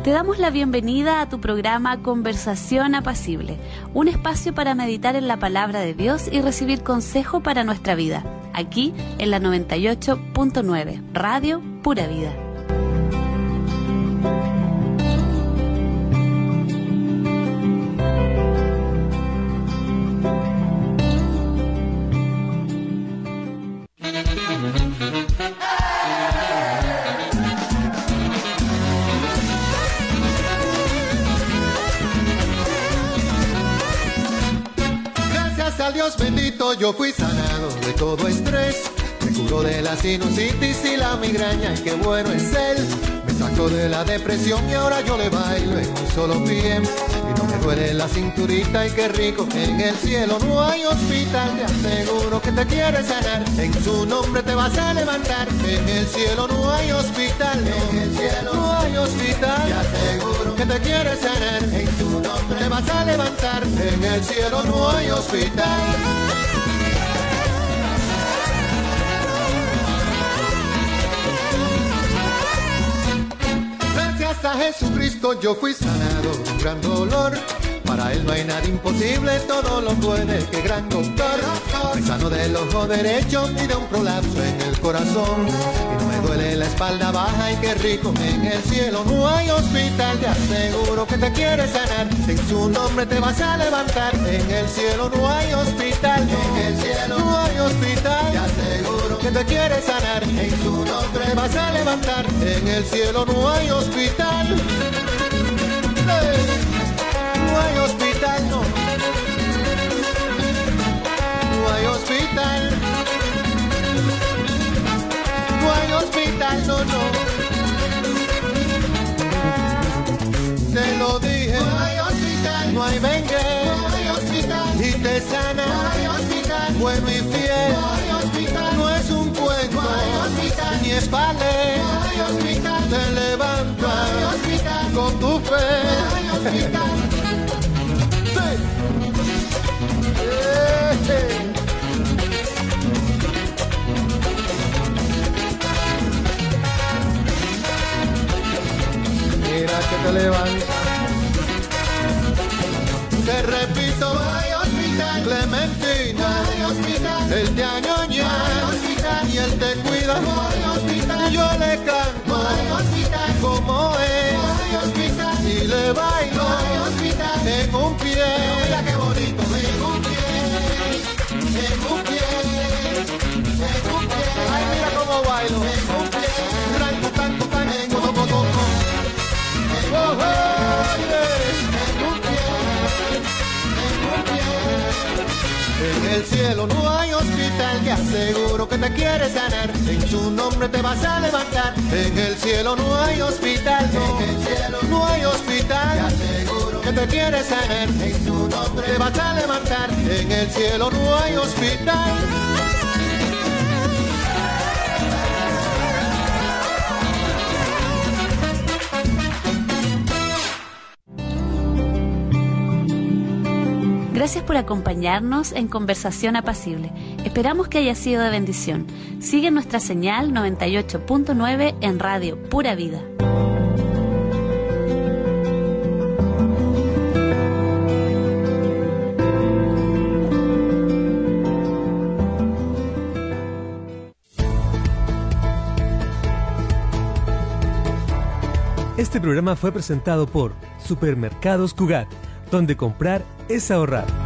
Te damos la bienvenida a tu programa Conversación Apacible, un espacio para meditar en la palabra de Dios y recibir consejo para nuestra vida, aquí en la 98.9, Radio Pura Vida. Dios bendito, yo fui sanado de todo estrés. Me curó de la sinusitis y la migraña, y qué bueno es Él. Me sacó de la depresión y ahora yo le bailo en un solo pie. Y no me duele la cinturita, y qué rico, en el cielo no hay hospital. Te aseguro que te quiere sanar, en su nombre te vas a levantar. En el cielo no hay hospital, en el cielo no hay hospital. Te aseguro que te quiere sanar, en su nombre te vas a levantar. En el cielo no hay hospital. Gracias a Jesucristo yo fui sanado de un gran dolor. Para Él no hay nada imposible, todo lo puede, qué gran doctor. Me sano del ojo derecho y de un prolapso en el corazón. Y no me duele la espalda baja, y qué rico, en el cielo no hay hospital. Te aseguro que te quiere sanar, en su nombre te vas a levantar. En el cielo no hay hospital, en el cielo no hay hospital. Te aseguro que te quiere sanar, en su nombre te vas a levantar. En el cielo no hay hospital. No hay hospital, no. No hay hospital. No hay hospital, no, no. Te lo dije. No hay hospital. No hay vengue. No hay hospital. Y te sana. No hay hospital. Bueno y fiel. No hay hospital. No es un cuento. No hay hospital. Ni es palé. No hay hospital. Te levanta. No hay hospital. Con tu fe. No hay hospital. Mira que te levanta. Te repito, no hay hospital. Clementina, no hay hospital. Él te añoña, no hay hospital. Y él te cuida, no hay hospital. Yo le canto, no hay hospital. Como es, no hay hospital. Y le bailo, no hay hospital. En un pie, mira qué bonito, en un pie, en un pie, en un pie. Ay, mira cómo bailo, en un pie. Ran, tucan, tucan, en un poco. En el cielo no hay hospital, te aseguro que te quiere sanar. En su nombre te vas a levantar. En el cielo no hay hospital, no. En el cielo no hay hospital, te aseguro que te quiere sanar. En su nombre te vas a levantar. En el cielo no hay hospital. Gracias por acompañarnos en Conversación Apacible. Esperamos que haya sido de bendición. Sigue nuestra señal 98.9 en Radio Pura Vida. Este programa fue presentado por Supermercados Cugat, donde comprar es ahorrar.